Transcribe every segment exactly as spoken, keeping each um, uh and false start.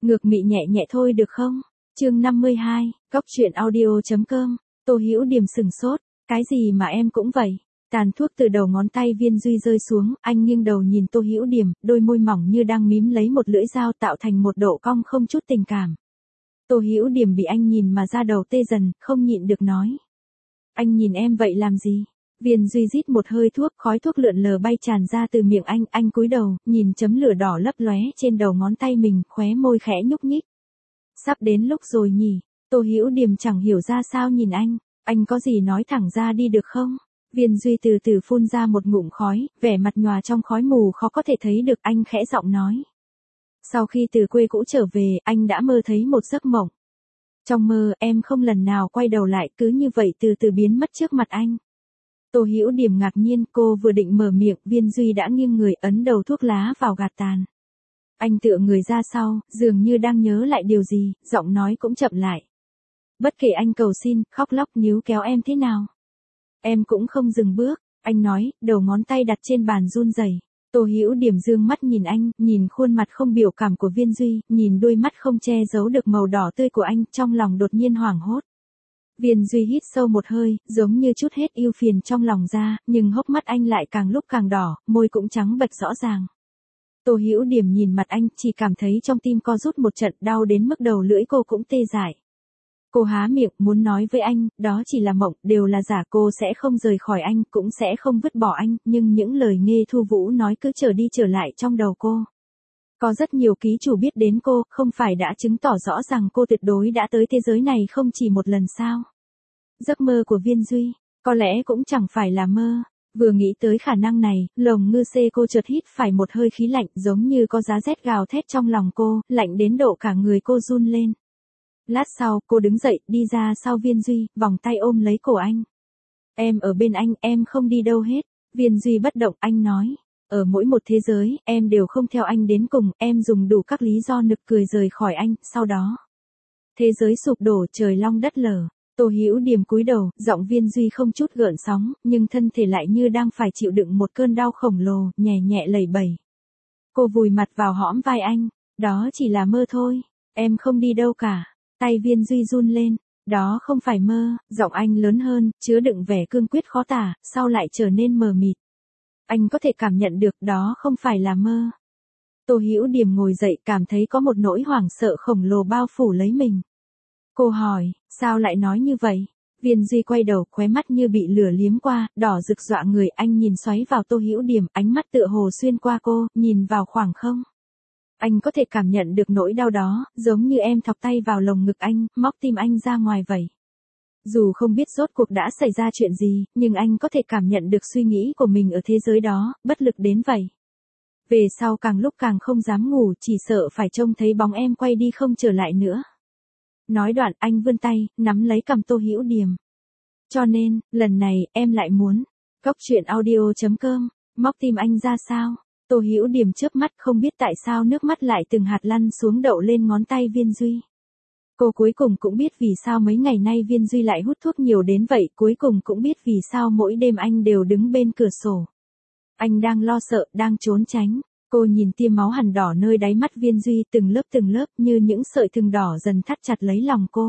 Ngược mị nhẹ nhẹ thôi được không? Chương năm mươi hai, Cóc truyện audio.com. Tô Hữu Điềm sừng sốt, cái gì mà em cũng vậy? Tàn thuốc từ đầu ngón tay Viên Duy rơi xuống, anh nghiêng đầu nhìn Tô Hữu Điềm, đôi môi mỏng như đang mím lấy một lưỡi dao tạo thành một độ cong không chút tình cảm. Tô Hữu Điềm bị anh nhìn mà da đầu tê dần, không nhịn được nói. Anh nhìn em vậy làm gì? Viên Duy rít một hơi thuốc, khói thuốc lượn lờ bay tràn ra từ miệng anh, anh cúi đầu, nhìn chấm lửa đỏ lấp lóe trên đầu ngón tay mình, khóe môi khẽ nhúc nhích. Sắp đến lúc rồi nhỉ? Tô Hữu Điềm chẳng hiểu ra sao nhìn anh, anh có gì nói thẳng ra đi được không? Viên Duy từ từ phun ra một ngụm khói, vẻ mặt nhòa trong khói mù khó có thể thấy được, anh khẽ giọng nói. Sau khi từ quê cũ trở về, anh đã mơ thấy một giấc mộng. Trong mơ, em không lần nào quay đầu lại, cứ như vậy từ từ biến mất trước mặt anh. Tô Hữu Điềm ngạc nhiên, cô vừa định mở miệng, Viên Duy đã nghiêng người ấn đầu thuốc lá vào gạt tàn. Anh tựa người ra sau, dường như đang nhớ lại điều gì, giọng nói cũng chậm lại. Bất kể anh cầu xin, khóc lóc níu kéo em thế nào, em cũng không dừng bước, anh nói, đầu ngón tay đặt trên bàn run rẩy. Tô Hữu Điềm dương mắt nhìn anh, nhìn khuôn mặt không biểu cảm của Viên Duy, nhìn đôi mắt không che giấu được màu đỏ tươi của anh, trong lòng đột nhiên hoảng hốt. Viên Duy hít sâu một hơi, giống như chút hết ưu phiền trong lòng ra, nhưng hốc mắt anh lại càng lúc càng đỏ, môi cũng trắng bệch rõ ràng. Tô Hữu Điềm nhìn mặt anh, chỉ cảm thấy trong tim co rút một trận, đau đến mức đầu lưỡi cô cũng tê dại. Cô há miệng, muốn nói với anh, đó chỉ là mộng, đều là giả, cô sẽ không rời khỏi anh, cũng sẽ không vứt bỏ anh, nhưng những lời Nghê Thu Vũ nói cứ trở đi trở lại trong đầu cô. Có rất nhiều ký chủ biết đến cô, không phải đã chứng tỏ rõ rằng cô tuyệt đối đã tới thế giới này không chỉ một lần sao? Giấc mơ của Viên Duy, có lẽ cũng chẳng phải là mơ. Vừa nghĩ tới khả năng này, lồng ngư xê cô chợt hít phải một hơi khí lạnh, giống như có giá rét gào thét trong lòng cô, lạnh đến độ cả người cô run lên. Lát sau, cô đứng dậy, đi ra sau Viên Duy, vòng tay ôm lấy cổ anh. Em ở bên anh, em không đi đâu hết. Viên Duy bất động, anh nói. Ở mỗi một thế giới, em đều không theo anh đến cùng, em dùng đủ các lý do nực cười rời khỏi anh, sau đó. Thế giới sụp đổ, trời long đất lở. Tô Hữu Điềm cúi đầu, giọng Viên Duy không chút gợn sóng, nhưng thân thể lại như đang phải chịu đựng một cơn đau khổng lồ, nhẹ nhẹ lẩy bẩy. Cô vùi mặt vào hõm vai anh. Đó chỉ là mơ thôi, em không đi đâu cả. Tay Viên Duy run lên, đó không phải mơ, giọng anh lớn hơn, chứa đựng vẻ cương quyết khó tả, sau lại trở nên mờ mịt. Anh có thể cảm nhận được đó không phải là mơ. Tô Hữu Điềm ngồi dậy, cảm thấy có một nỗi hoảng sợ khổng lồ bao phủ lấy mình. Cô hỏi, sao lại nói như vậy? Viên Duy quay đầu, khóe mắt như bị lửa liếm qua, đỏ rực dọa người, anh nhìn xoáy vào Tô Hữu Điềm, ánh mắt tựa hồ xuyên qua cô, nhìn vào khoảng không. Anh có thể cảm nhận được nỗi đau đó, giống như em thọc tay vào lồng ngực anh, móc tim anh ra ngoài vậy. Dù không biết rốt cuộc đã xảy ra chuyện gì, nhưng anh có thể cảm nhận được suy nghĩ của mình ở thế giới đó, bất lực đến vậy. Về sau càng lúc càng không dám ngủ, chỉ sợ phải trông thấy bóng em quay đi không trở lại nữa. Nói đoạn, anh vươn tay, nắm lấy cằm Tô Hữu Điềm. Cho nên, lần này, em lại muốn. Cóc truyện audio.com, móc tim anh ra sao? Tô Hữu Điềm chớp mắt, không biết tại sao nước mắt lại từng hạt lăn xuống đậu lên ngón tay Viên Duy. Cô cuối cùng cũng biết vì sao mấy ngày nay Viên Duy lại hút thuốc nhiều đến vậy, cuối cùng cũng biết vì sao mỗi đêm anh đều đứng bên cửa sổ. Anh đang lo sợ, đang trốn tránh. Cô nhìn tia máu hằn đỏ nơi đáy mắt Viên Duy, từng lớp từng lớp như những sợi thừng đỏ dần thắt chặt lấy lòng cô.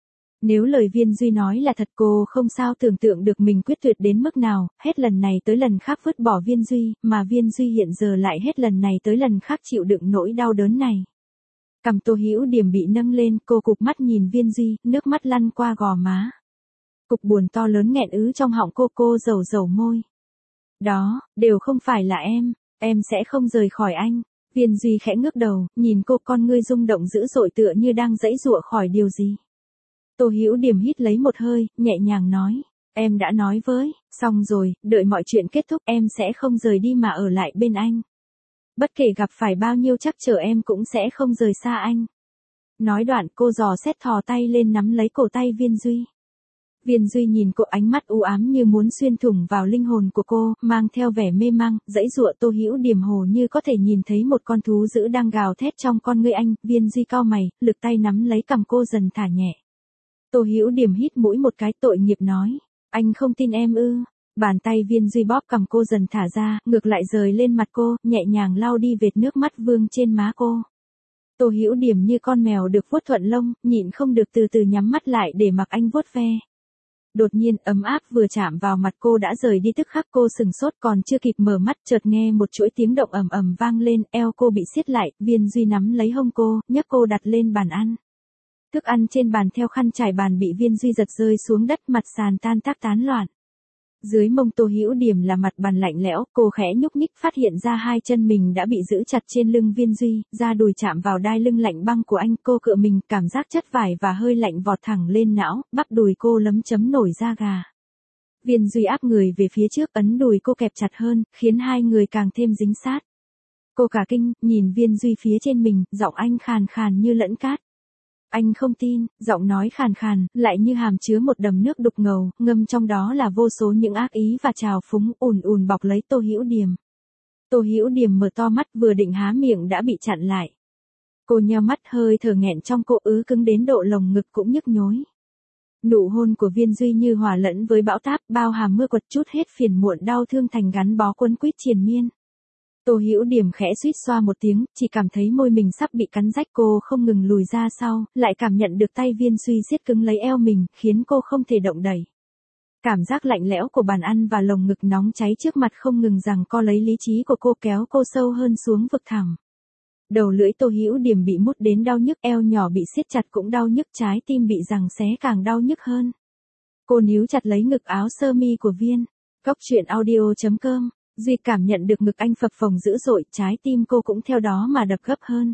Nếu lời Viên Duy nói là thật, cô không sao tưởng tượng được mình quyết tuyệt đến mức nào, hết lần này tới lần khác vứt bỏ Viên Duy, mà Viên Duy hiện giờ lại hết lần này tới lần khác chịu đựng nỗi đau đớn này. Cằm Tô Hữu Điềm bị nâng lên, cô cụp mắt nhìn Viên Duy, nước mắt lăn qua gò má. Cục buồn to lớn nghẹn ứ trong họng cô, cô dầu dầu môi. Đó, đều không phải là em, em sẽ không rời khỏi anh. Viên Duy khẽ ngước đầu, nhìn cô, con ngươi rung động dữ dội tựa như đang giãy giụa khỏi điều gì. Tô Hữu Điềm hít lấy một hơi, nhẹ nhàng nói, em đã nói với, xong rồi, đợi mọi chuyện kết thúc em sẽ không rời đi mà ở lại bên anh. Bất kể gặp phải bao nhiêu trắc trở em cũng sẽ không rời xa anh. Nói đoạn, cô dò xét thò tay lên nắm lấy cổ tay Viên Duy. Viên Duy nhìn cô, ánh mắt u ám như muốn xuyên thủng vào linh hồn của cô, mang theo vẻ mê mang, giãy giụa. Tô Hữu Điềm hồ như có thể nhìn thấy một con thú dữ đang gào thét trong con ngươi anh. Viên Duy cau mày, lực tay nắm lấy cằm cô dần thả nhẹ. Tô Hữu Điềm hít mũi một cái, tội nghiệp nói, anh không tin em ư? Bàn tay Viên Duy bóp cằm cô dần thả ra, ngược lại rời lên mặt cô, nhẹ nhàng lau đi vệt nước mắt vương trên má cô. Tô Hữu Điểm như con mèo được vuốt thuận lông, nhịn không được từ từ nhắm mắt lại để mặc anh vuốt ve. Đột nhiên ấm áp vừa chạm vào mặt cô đã rời đi, tức khắc cô sừng sốt, còn chưa kịp mở mắt chợt nghe một chuỗi tiếng động ầm ầm vang lên, eo cô bị siết lại, Viên Duy nắm lấy hông cô, nhấc cô đặt lên bàn ăn. Thức ăn trên bàn theo khăn trải bàn bị Viên Duy giật rơi xuống đất, mặt sàn tan tác tán loạn. Dưới mông Tô Hữu Điểm là mặt bàn lạnh lẽo, cô khẽ nhúc nhích phát hiện ra hai chân mình đã bị giữ chặt trên lưng Viên Duy, da đùi chạm vào đai lưng lạnh băng của anh, cô cựa mình, cảm giác chất vải và hơi lạnh vọt thẳng lên não, bắp đùi cô lấm chấm nổi da gà. Viên Duy áp người về phía trước, ấn đùi cô kẹp chặt hơn, khiến hai người càng thêm dính sát. Cô cả kinh, nhìn Viên Duy phía trên mình, giọng anh khàn khàn như lẫn cát. Anh không tin, giọng nói khàn khàn, lại như hàm chứa một đầm nước đục ngầu, ngâm trong đó là vô số những ác ý và trào phúng ùn ùn bọc lấy Tô Hữu Điểm. Tô Hữu Điểm mở to mắt vừa định há miệng đã bị chặn lại. Cô nheo mắt, hơi thở nghẹn trong cô ứ cứng đến độ lồng ngực cũng nhức nhối. Nụ hôn của Viên Duy như hòa lẫn với bão táp, bao hàm mưa quật chút hết phiền muộn đau thương thành gắn bó quấn quýt triền miên. Tô Hữu Điểm khẽ suýt xoa một tiếng, chỉ cảm thấy môi mình sắp bị cắn rách, cô không ngừng lùi ra sau, lại cảm nhận được tay Viên Duy siết cứng lấy eo mình, khiến cô không thể động đậy. Cảm giác lạnh lẽo của bàn ăn và lồng ngực nóng cháy trước mặt không ngừng giằng co lấy lý trí của cô, kéo cô sâu hơn xuống vực thẳm. Đầu lưỡi Tô Hữu Điểm bị mút đến đau nhức, eo nhỏ bị siết chặt cũng đau nhức, trái tim bị giằng xé càng đau nhức hơn. Cô níu chặt lấy ngực áo sơ mi của Viên. Cốc truyện audio chấm com. Duy cảm nhận được ngực anh phập phồng dữ dội, trái tim cô cũng theo đó mà đập gấp hơn.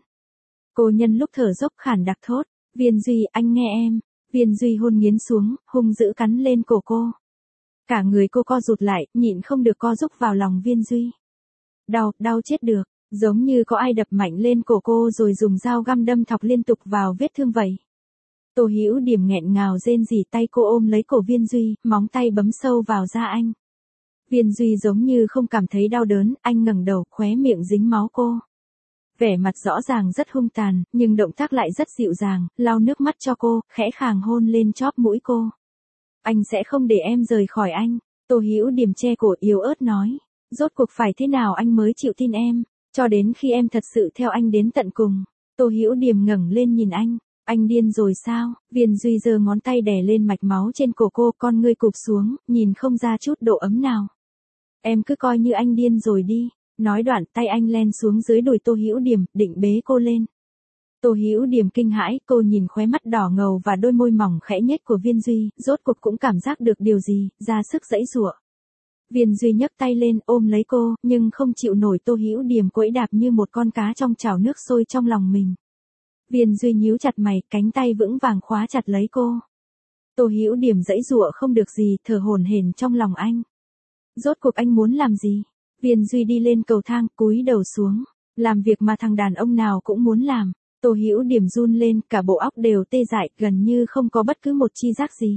Cô nhân lúc thở dốc khản đặc thốt, Viên Duy, anh nghe em. Viên Duy hôn nghiến xuống, hung dữ cắn lên cổ cô. Cả người cô co rụt lại, nhịn không được co rúc vào lòng Viên Duy. Đau, đau chết được, giống như có ai đập mạnh lên cổ cô rồi dùng dao găm đâm thọc liên tục vào vết thương vậy. Tô Hữu Điểm nghẹn ngào rên rỉ, tay cô ôm lấy cổ Viên Duy, móng tay bấm sâu vào da anh. Viên Duy giống như không cảm thấy đau đớn, anh ngẩng đầu, khóe miệng dính máu cô. Vẻ mặt rõ ràng rất hung tàn, nhưng động tác lại rất dịu dàng, lau nước mắt cho cô, khẽ khàng hôn lên chóp mũi cô. Anh sẽ không để em rời khỏi anh. Tô Hữu Điểm che cổ yếu ớt nói. Rốt cuộc phải thế nào anh mới chịu tin em, cho đến khi em thật sự theo anh đến tận cùng. Tô Hữu Điểm ngẩng lên nhìn anh. Anh điên rồi sao? Viên Duy giơ ngón tay đè lên mạch máu trên cổ cô, con ngươi cụp xuống, nhìn không ra chút độ ấm nào. Em cứ coi như anh điên rồi đi. Nói đoạn, tay anh len xuống dưới đùi Tô Hữu Điểm, định bế cô lên. Tô Hữu Điểm kinh hãi, cô nhìn khóe mắt đỏ ngầu và đôi môi mỏng khẽ nhếch của Viên Duy, rốt cuộc cũng cảm giác được điều gì, ra sức giãy giụa. Viên Duy nhấc tay lên ôm lấy cô, nhưng không chịu nổi Tô Hữu Điểm quẫy đạp như một con cá trong chảo nước sôi trong lòng mình. Viên Duy nhíu chặt mày, cánh tay vững vàng khóa chặt lấy cô. Tô Hữu Điểm giãy giụa không được gì, thở hổn hển trong lòng anh. Rốt cuộc anh muốn làm gì? Viên Duy đi lên cầu thang, cúi đầu xuống, làm việc mà thằng đàn ông nào cũng muốn làm. Tô Hữu Điểm run lên, cả bộ óc đều tê dại, gần như không có bất cứ một chi giác gì.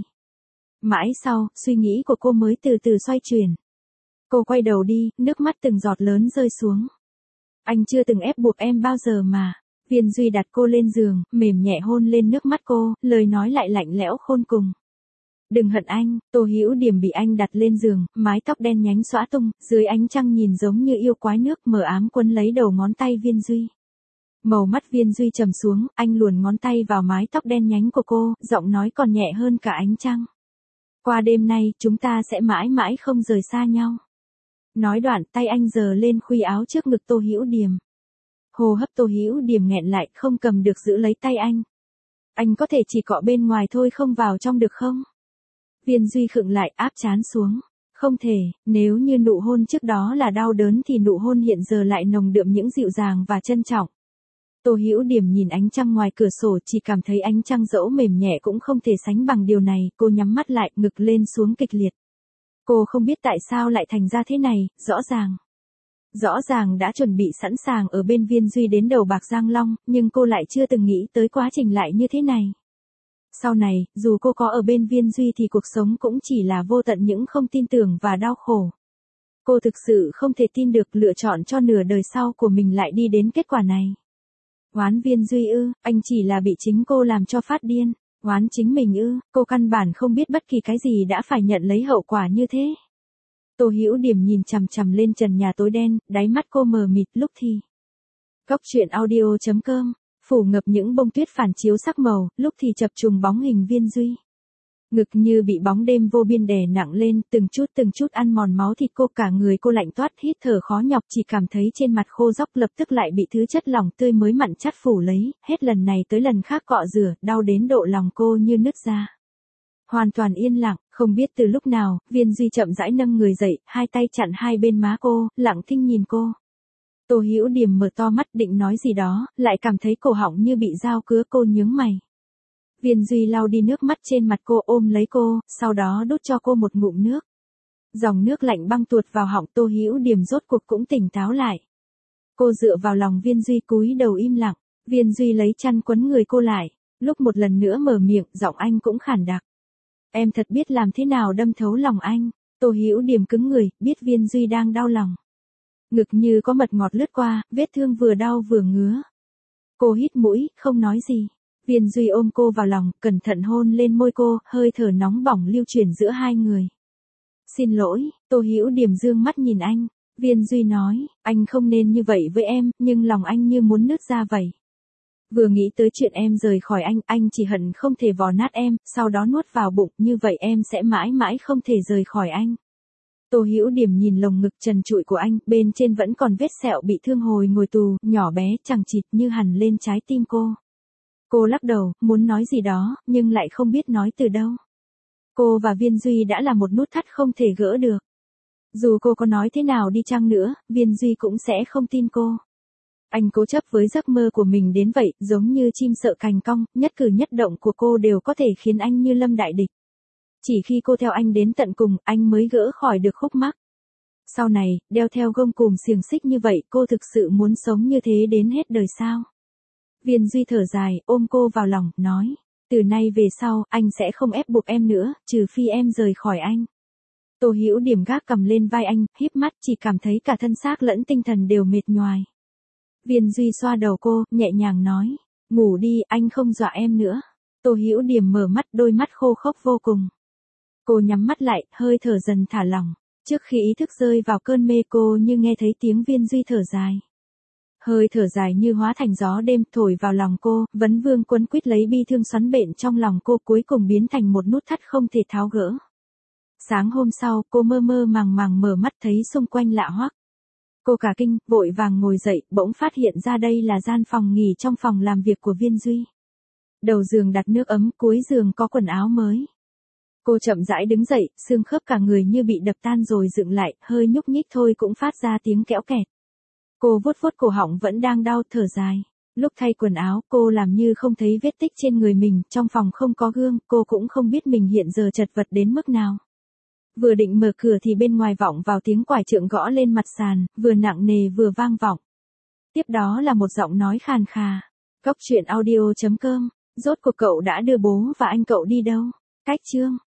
Mãi sau, suy nghĩ của cô mới từ từ xoay chuyển. Cô quay đầu đi, nước mắt từng giọt lớn rơi xuống. Anh chưa từng ép buộc em bao giờ mà. Viên Duy đặt cô lên giường, mềm nhẹ hôn lên nước mắt cô, lời nói lại lạnh lẽo khôn cùng. Đừng hận anh. Tô Hữu Điểm bị anh đặt lên giường, mái tóc đen nhánh xõa tung, dưới ánh trăng nhìn giống như yêu quái nước mờ ám quấn lấy đầu ngón tay Viên Duy. Màu mắt Viên Duy trầm xuống, anh luồn ngón tay vào mái tóc đen nhánh của cô, giọng nói còn nhẹ hơn cả ánh trăng. Qua đêm nay, chúng ta sẽ mãi mãi không rời xa nhau. Nói đoạn, tay anh giơ lên khuy áo trước ngực Tô Hữu Điểm. Hô hấp Tô Hữu Điểm nghẹn lại, không cầm được giữ lấy tay anh. Anh có thể chỉ cọ bên ngoài thôi, không vào trong được không? Viên Duy khựng lại, áp trán xuống. Không thể, nếu như nụ hôn trước đó là đau đớn thì nụ hôn hiện giờ lại nồng đượm những dịu dàng và trân trọng. Tô Hữu Điểm nhìn ánh trăng ngoài cửa sổ, chỉ cảm thấy ánh trăng dẫu mềm nhẹ cũng không thể sánh bằng điều này, cô nhắm mắt lại, ngực lên xuống kịch liệt. Cô không biết tại sao lại thành ra thế này, rõ ràng. Rõ ràng đã chuẩn bị sẵn sàng ở bên Viên Duy đến đầu bạc răng long, nhưng cô lại chưa từng nghĩ tới quá trình lại như thế này. Sau này, dù cô có ở bên Viên Duy thì cuộc sống cũng chỉ là vô tận những không tin tưởng và đau khổ. Cô thực sự không thể tin được lựa chọn cho nửa đời sau của mình lại đi đến kết quả này. Oán Viên Duy ư, anh chỉ là bị chính cô làm cho phát điên. Oán chính mình ư, cô căn bản không biết bất kỳ cái gì đã phải nhận lấy hậu quả như thế. Tô Hữu Điểm nhìn chằm chằm lên trần nhà tối đen, đáy mắt cô mờ mịt lúc thì. Cốc truyện audio chấm com phủ ngập những bông tuyết phản chiếu sắc màu, lúc thì chập trùng bóng hình Viên Duy. Ngực như bị bóng đêm vô biên đè nặng lên, từng chút từng chút ăn mòn máu thịt cô, cả người cô lạnh toát, hít thở khó nhọc, chỉ cảm thấy trên mặt khô róc, lập tức lại bị thứ chất lỏng tươi mới mặn chát phủ lấy, hết lần này tới lần khác cọ rửa, đau đến độ lòng cô như nứt ra. Hoàn toàn yên lặng, không biết từ lúc nào, Viên Duy chậm rãi nâng người dậy, hai tay chặn hai bên má cô, lặng thinh nhìn cô. Tô Hữu Điềm mở to mắt định nói gì đó, lại cảm thấy cổ họng như bị dao cứa, cô nhướng mày. Viên Duy lau đi nước mắt trên mặt cô, ôm lấy cô, sau đó đút cho cô một ngụm nước. Dòng nước lạnh băng tuột vào họng, Tô Hữu Điềm rốt cuộc cũng tỉnh táo lại. Cô dựa vào lòng Viên Duy, cúi đầu im lặng. Viên Duy lấy chăn quấn người cô lại, lúc một lần nữa mở miệng, giọng anh cũng khản đặc. Em thật biết làm thế nào đâm thấu lòng anh. Tô Hữu Điềm cứng người, biết Viên Duy đang đau lòng. Ngực như có mật ngọt lướt qua, vết thương vừa đau vừa ngứa. Cô hít mũi, không nói gì. Viên Duy ôm cô vào lòng, cẩn thận hôn lên môi cô, hơi thở nóng bỏng lưu chuyển giữa hai người. Xin lỗi, Tô Hữu Điềm dương mắt nhìn anh. Viên Duy nói, anh không nên như vậy với em, nhưng lòng anh như muốn nứt ra vậy. Vừa nghĩ tới chuyện em rời khỏi anh, anh chỉ hận không thể vò nát em, sau đó nuốt vào bụng, như vậy em sẽ mãi mãi không thể rời khỏi anh. Tô Hữu Điềm nhìn lồng ngực trần trụi của anh, bên trên vẫn còn vết sẹo bị thương hồi ngồi tù, nhỏ bé chằng chịt như hằn lên trái tim cô. Cô lắc đầu, muốn nói gì đó, nhưng lại không biết nói từ đâu. Cô và Viên Duy đã là một nút thắt không thể gỡ được. Dù cô có nói thế nào đi chăng nữa, Viên Duy cũng sẽ không tin cô. Anh cố chấp với giấc mơ của mình đến vậy, giống như chim sợ cành cong, nhất cử nhất động của cô đều có thể khiến anh như lâm đại địch. Chỉ khi cô theo anh đến tận cùng, anh mới gỡ khỏi được khúc mắc. Sau này, đeo theo gông cùm xiềng xích như vậy, cô thực sự muốn sống như thế đến hết đời sao? Viên Duy thở dài, ôm cô vào lòng, nói, từ nay về sau, anh sẽ không ép buộc em nữa, trừ phi em rời khỏi anh. Tô Hữu Điềm gác cầm lên vai anh, híp mắt, chỉ cảm thấy cả thân xác lẫn tinh thần đều mệt nhoài. Viên Duy xoa đầu cô, nhẹ nhàng nói, ngủ đi, anh không dọa em nữa. Tô Hữu Điềm mở mắt, đôi mắt khô khốc vô cùng. Cô nhắm mắt lại, hơi thở dần thả lỏng. Trước khi ý thức rơi vào cơn mê, cô như nghe thấy tiếng Viên Duy thở dài. Hơi thở dài như hóa thành gió đêm thổi vào lòng cô, vấn vương quấn quýt lấy bi thương xoắn bện trong lòng cô, cuối cùng biến thành một nút thắt không thể tháo gỡ. Sáng hôm sau, cô mơ mơ màng màng mở mắt thấy xung quanh lạ hoắc. Cô cả kinh, vội vàng ngồi dậy, bỗng phát hiện ra đây là gian phòng nghỉ trong phòng làm việc của Viên Duy. Đầu giường đặt nước ấm, cuối giường có quần áo mới. Cô chậm rãi đứng dậy, xương khớp cả người như bị đập tan rồi dựng lại, hơi nhúc nhích thôi cũng phát ra tiếng kẽo kẹt. Cô vuốt vuốt cổ họng vẫn đang đau, thở dài. Lúc thay quần áo, cô làm như không thấy vết tích trên người mình, trong phòng không có gương, cô cũng không biết mình hiện giờ chật vật đến mức nào. Vừa định mở cửa thì bên ngoài vọng vào tiếng quải trượng gõ lên mặt sàn, vừa nặng nề vừa vang vọng. Tiếp đó là một giọng nói khàn khà. Cốc truyện audio chấm com, rốt cuộc cậu đã đưa bố và anh cậu đi đâu? Cách chương.